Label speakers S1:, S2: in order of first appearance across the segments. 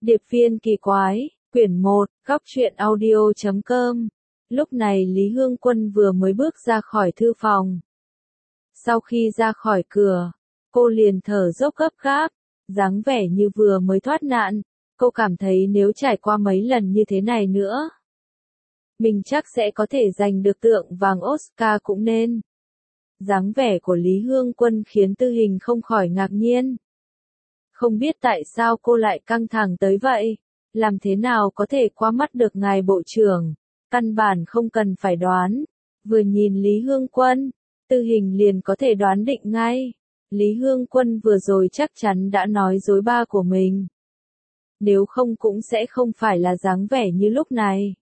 S1: Điệp viên kỳ quái, quyển 1, góc truyện audio.com. Lúc này Lý Hương Quân vừa mới bước ra khỏi thư phòng. Sau khi ra khỏi cửa, cô liền thở dốc gấp gáp, dáng vẻ như vừa mới thoát nạn. Cô cảm thấy nếu trải qua mấy lần như thế này nữa, mình chắc sẽ có thể giành được tượng vàng Oscar cũng nên. Dáng vẻ của Lý Hương Quân khiến Tư Hình không khỏi ngạc nhiên. Không biết tại sao cô lại căng thẳng tới vậy, làm thế nào có thể qua mắt được ngài bộ trưởng, căn bản không cần phải đoán. Vừa nhìn Lý Hương Quân, Tư Hình liền có thể đoán định ngay. Lý Hương Quân vừa rồi chắc chắn đã nói dối ba của mình. Nếu không cũng sẽ không phải là dáng vẻ như lúc này.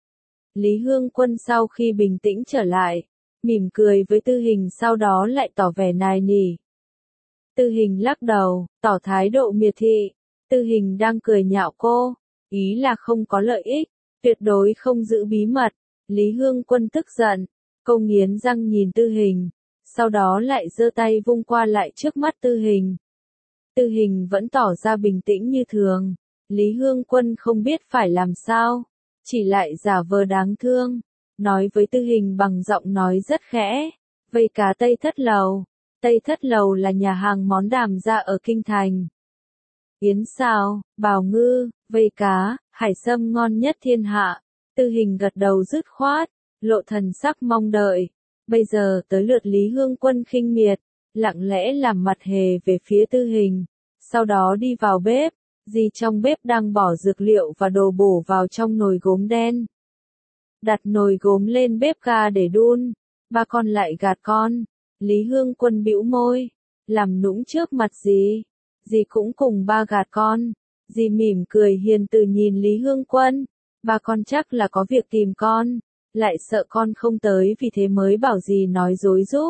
S1: Lý Hương Quân sau khi bình tĩnh trở lại, mỉm cười với Tư Hình, sau đó lại tỏ vẻ nài nỉ. Tư Hình lắc đầu, tỏ thái độ miệt thị. Tư Hình đang cười nhạo cô, ý là không có lợi ích, tuyệt đối không giữ bí mật. Lý Hương Quân tức giận, cô nghiến răng nhìn Tư Hình, sau đó lại giơ tay vung qua lại trước mắt Tư Hình. Tư Hình vẫn tỏ ra bình tĩnh như thường. Lý Hương Quân không biết phải làm sao, chỉ lại giả vờ đáng thương, nói với Tư Hình bằng giọng nói rất khẽ, vây cá Tây Thất Lầu. Tây Thất Lầu là nhà hàng món đàm gia ở Kinh Thành. Yến xào, bào ngư, vây cá, hải sâm ngon nhất thiên hạ. Tư Hình gật đầu dứt khoát, lộ thần sắc mong đợi. Bây giờ tới lượt Lý Hương Quân khinh miệt, lặng lẽ làm mặt hề về phía Tư Hình, sau đó đi vào bếp. Dì trong bếp đang bỏ dược liệu và đồ bổ vào trong nồi gốm đen. Đặt nồi gốm lên bếp ga để đun, ba con lại gạt con. Lý Hương Quân bĩu môi, làm nũng trước mặt dì. Dì cũng cùng ba gạt con. Dì mỉm cười hiền từ nhìn Lý Hương Quân. Ba con chắc là có việc tìm con, lại sợ con không tới vì thế mới bảo dì nói dối giúp.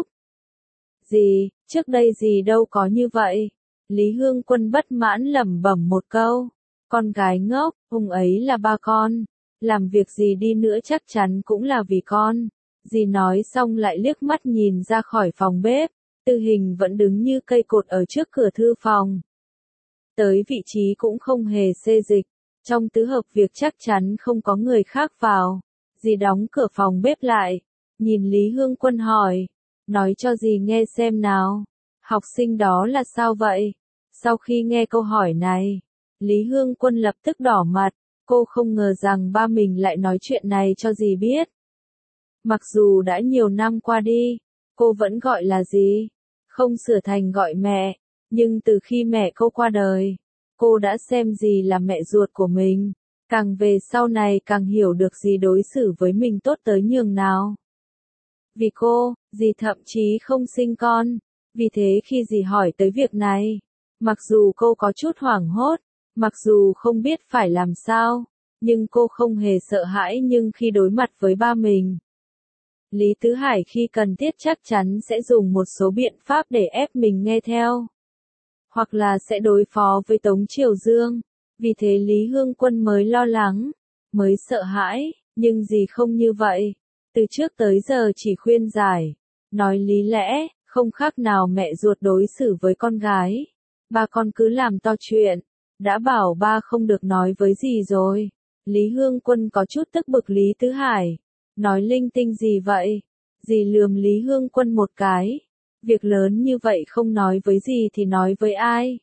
S1: Dì, trước đây dì đâu có như vậy. Lý Hương Quân bất mãn lẩm bẩm một câu. Con gái ngốc, hôm ấy là ba con. Làm việc gì đi nữa chắc chắn cũng là vì con. Dì nói xong lại liếc mắt nhìn ra khỏi phòng bếp. Tư Hình vẫn đứng như cây cột ở trước cửa thư phòng. Tới vị trí cũng không hề xê dịch. Trong tứ hợp việc chắc chắn không có người khác vào. Dì đóng cửa phòng bếp lại. Nhìn Lý Hương Quân hỏi. Nói cho dì nghe xem nào. Học sinh đó là sao vậy? Sau khi nghe câu hỏi này, Lý Hương Quân lập tức đỏ mặt. Cô không ngờ rằng ba mình lại nói chuyện này cho dì biết. Mặc dù đã nhiều năm qua đi, cô vẫn gọi là dì, không sửa thành gọi mẹ. Nhưng từ khi mẹ cô qua đời, cô đã xem dì là mẹ ruột của mình. Càng về sau này càng hiểu được dì đối xử với mình tốt tới nhường nào. Vì cô, dì thậm chí không sinh con. Vì thế khi dì hỏi tới việc này, mặc dù cô có chút hoảng hốt, mặc dù không biết phải làm sao, nhưng cô không hề sợ hãi. Nhưng khi đối mặt với ba mình, Lý Tứ Hải khi cần thiết chắc chắn sẽ dùng một số biện pháp để ép mình nghe theo. Hoặc là sẽ đối phó với Tống Triều Dương. Vì thế Lý Hương Quân mới lo lắng, mới sợ hãi. Nhưng dì không như vậy. Từ trước tới giờ chỉ khuyên giải, nói lý lẽ, không khác nào mẹ ruột đối xử với con gái. Ba con cứ làm to chuyện. Đã bảo ba không được nói với dì rồi. Lý Hương Quân có chút tức bực Lý Tứ Hải. Nói linh tinh gì vậy? Dì lườm Lý Hương Quân một cái. Việc lớn như vậy không nói với dì thì nói với ai?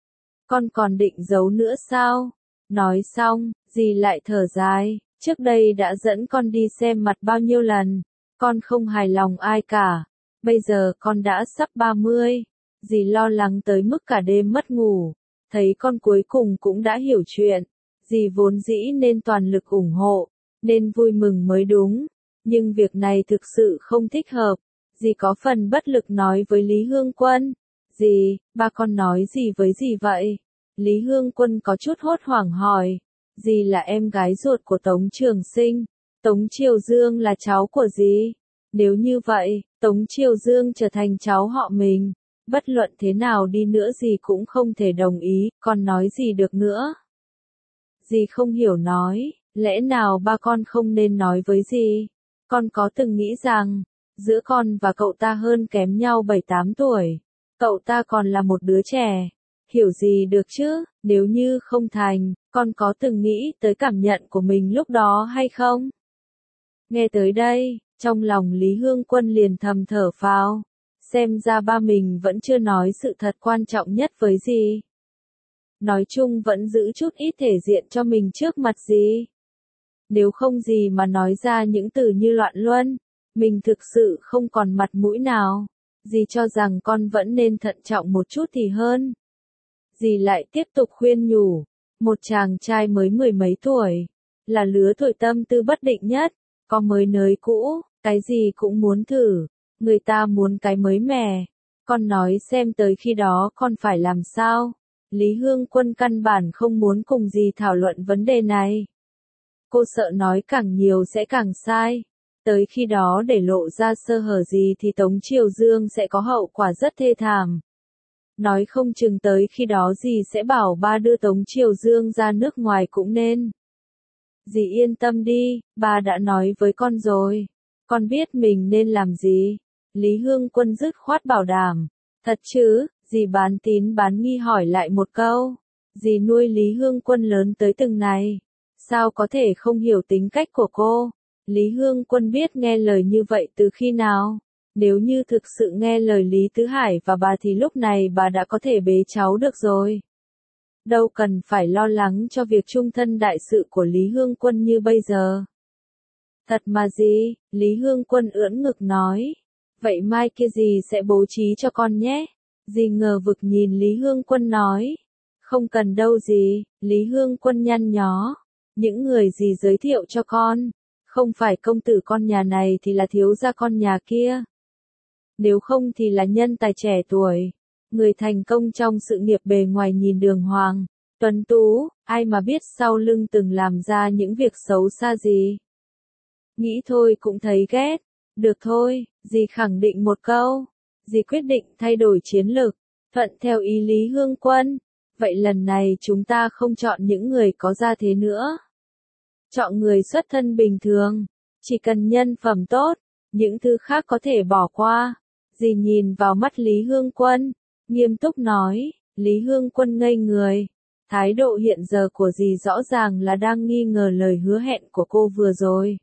S1: Con còn định giấu nữa sao? Nói xong, dì lại thở dài. Trước đây đã dẫn con đi xem mặt bao nhiêu lần. Con không hài lòng ai cả. Bây giờ con đã sắp 30. Dì lo lắng tới mức cả đêm mất ngủ. Thấy con cuối cùng cũng đã hiểu chuyện. Dì vốn dĩ nên toàn lực ủng hộ, nên vui mừng mới đúng. Nhưng việc này thực sự không thích hợp. Dì có phần bất lực nói với Lý Hương Quân. Dì, ba con nói gì với dì vậy? Lý Hương Quân có chút hốt hoảng hỏi. Dì là em gái ruột của Tống Trường Sinh. Tống Triều Dương là cháu của dì. Nếu như vậy, Tống Triều Dương trở thành cháu họ mình. Bất luận thế nào đi nữa dì cũng không thể đồng ý, con nói gì được nữa. Dì không hiểu nói, lẽ nào ba con không nên nói với dì? Con có từng nghĩ rằng, giữa con và cậu ta hơn kém nhau 7-8 tuổi. Cậu ta còn là một đứa trẻ. Hiểu gì được chứ, nếu như không thành, Con có từng nghĩ tới cảm nhận của mình lúc đó hay không? Nghe tới đây, trong lòng Lý Hương Quân liền thầm thở phào. Xem ra ba mình vẫn chưa nói sự thật quan trọng nhất với dì. Nói chung vẫn giữ chút ít thể diện cho mình trước mặt dì. Nếu không gì mà nói ra những từ như loạn luân, mình thực sự không còn mặt mũi nào. Dì cho rằng con vẫn nên thận trọng một chút thì hơn. Dì lại tiếp tục khuyên nhủ, một chàng trai mới mười mấy tuổi, là lứa tuổi tâm tư bất định nhất, có mới nới cũ, cái gì cũng muốn thử, người ta muốn cái mới mẻ. Con nói xem tới khi đó con phải làm sao? Lý Hương Quân căn bản không muốn cùng dì thảo luận vấn đề này. Cô sợ nói càng nhiều sẽ càng sai. Tới khi đó để lộ ra sơ hở gì thì Tống Triều Dương sẽ có hậu quả rất thê thảm. Nói không chừng tới khi đó dì sẽ bảo ba đưa Tống Triều Dương ra nước ngoài cũng nên. Dì yên tâm đi, ba đã nói với con rồi. Con biết mình nên làm gì. Lý Hương Quân dứt khoát bảo đảm. Thật chứ, dì bán tín bán nghi hỏi lại một câu. Dì nuôi Lý Hương Quân lớn tới từng này. Sao có thể không hiểu tính cách của cô? Lý Hương Quân biết nghe lời như vậy từ khi nào? Nếu như thực sự nghe lời Lý Tứ Hải và bà thì lúc này bà đã có thể bế cháu được rồi. Đâu cần phải lo lắng cho việc chung thân đại sự của Lý Hương Quân như bây giờ. Thật mà gì, Lý Hương Quân ưỡn ngực nói. Vậy mai kia dì sẽ bố trí cho con nhé. Dì ngờ vực nhìn Lý Hương Quân nói. Không cần đâu dì, Lý Hương Quân nhăn nhó. Những người dì giới thiệu cho con, không phải công tử con nhà này thì là thiếu gia con nhà kia. Nếu không thì là nhân tài trẻ tuổi, người thành công trong sự nghiệp bề ngoài nhìn đường hoàng, tuấn tú, ai mà biết sau lưng từng làm ra những việc xấu xa gì. Nghĩ thôi cũng thấy ghét. Được thôi, dì khẳng định một câu. Dì quyết định thay đổi chiến lược, thuận theo ý Lý Hương Quân. Vậy lần này chúng ta không chọn những người có gia thế nữa. Chọn người xuất thân bình thường, chỉ cần nhân phẩm tốt, những thứ khác có thể bỏ qua. Dì nhìn vào mắt Lý Hương Quân, nghiêm túc nói. Lý Hương Quân ngây người. Thái độ hiện giờ của dì rõ ràng là đang nghi ngờ lời hứa hẹn của cô vừa rồi.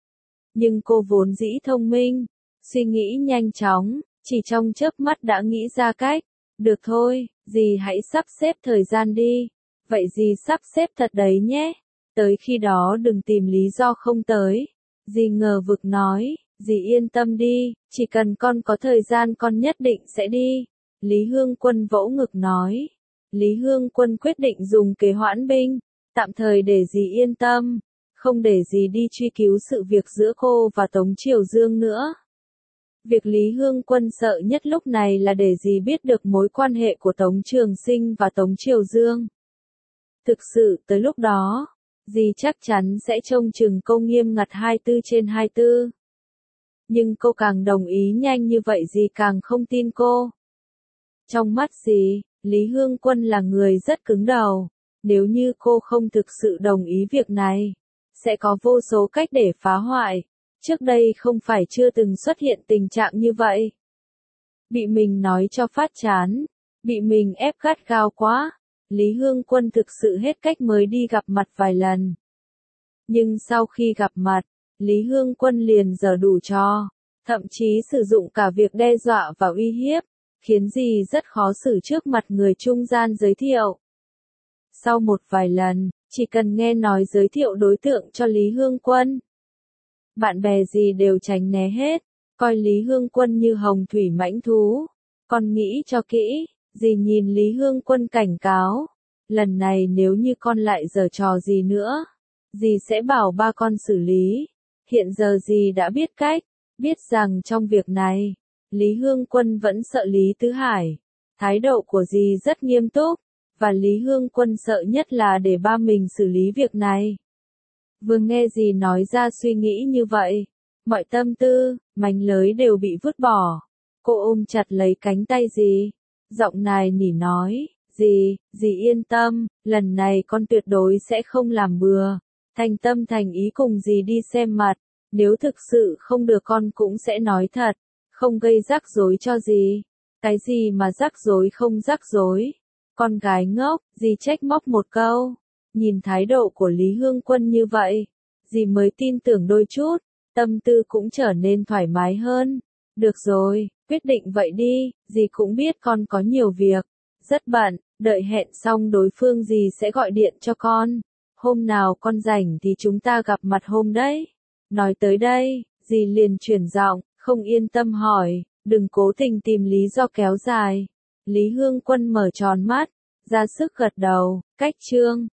S1: Nhưng cô vốn dĩ thông minh, suy nghĩ nhanh chóng, chỉ trong chớp mắt đã nghĩ ra cách. Được thôi, dì hãy sắp xếp thời gian đi. Vậy dì sắp xếp thật đấy nhé. Tới khi đó đừng tìm lý do không tới. Dì ngờ vực nói, dì yên tâm đi, chỉ cần con có thời gian con nhất định sẽ đi. Lý Hương Quân vỗ ngực nói. Lý Hương Quân quyết định dùng kế hoãn binh, tạm thời để dì yên tâm, không để dì đi truy cứu sự việc giữa cô và Tống Triều Dương nữa. Việc Lý Hương Quân sợ nhất lúc này là để dì biết được mối quan hệ của Tống Trường Sinh và Tống Triều Dương. Thực sự tới lúc đó, dì chắc chắn sẽ trông chừng cô nghiêm ngặt 24/24. Nhưng cô càng đồng ý nhanh như vậy dì càng không tin cô. Trong mắt dì, Lý Hương Quân là người rất cứng đầu. Nếu như cô không thực sự đồng ý việc này, sẽ có vô số cách để phá hoại. Trước đây không phải chưa từng xuất hiện tình trạng như vậy. Bị mình nói cho phát chán, bị mình ép gắt gao quá. Lý Hương Quân thực sự hết cách mới đi gặp mặt vài lần. Nhưng sau khi gặp mặt, Lý Hương Quân liền giở đủ trò, thậm chí sử dụng cả việc đe dọa và uy hiếp, khiến dì rất khó xử trước mặt người trung gian giới thiệu. Sau một vài lần, chỉ cần nghe nói giới thiệu đối tượng cho Lý Hương Quân, bạn bè dì đều tránh né hết, coi Lý Hương Quân như hồng thủy mãnh thú. Con nghĩ cho kỹ, dì nhìn Lý Hương Quân cảnh cáo. Lần này nếu như con lại giở trò gì nữa, dì sẽ bảo ba con xử lý. Hiện giờ dì đã biết cách, biết rằng trong việc này, Lý Hương Quân vẫn sợ Lý Tứ Hải. Thái độ của dì rất nghiêm túc, và Lý Hương Quân sợ nhất là để ba mình xử lý việc này. Vừa nghe dì nói ra suy nghĩ như vậy, mọi tâm tư, mánh lới đều bị vứt bỏ. Cô ôm chặt lấy cánh tay dì, giọng nài nỉ nói, dì yên tâm, lần này con tuyệt đối sẽ không làm bừa, thành tâm thành ý cùng dì đi xem mặt, nếu thực sự không được con cũng sẽ nói thật, không gây rắc rối cho dì. Cái gì mà rắc rối không rắc rối? Con gái ngốc, dì trách móc một câu. Nhìn thái độ của Lý Hương Quân như vậy, dì mới tin tưởng đôi chút, tâm tư cũng trở nên thoải mái hơn. Được rồi, quyết định vậy đi, dì cũng biết con có nhiều việc, rất bận, đợi hẹn xong đối phương dì sẽ gọi điện cho con. Hôm nào con rảnh thì chúng ta gặp mặt hôm đấy. Nói tới đây, dì liền chuyển giọng, không yên tâm hỏi, đừng cố tình tìm lý do kéo dài. Lý Hương Quân mở tròn mắt, ra sức gật đầu, cách chương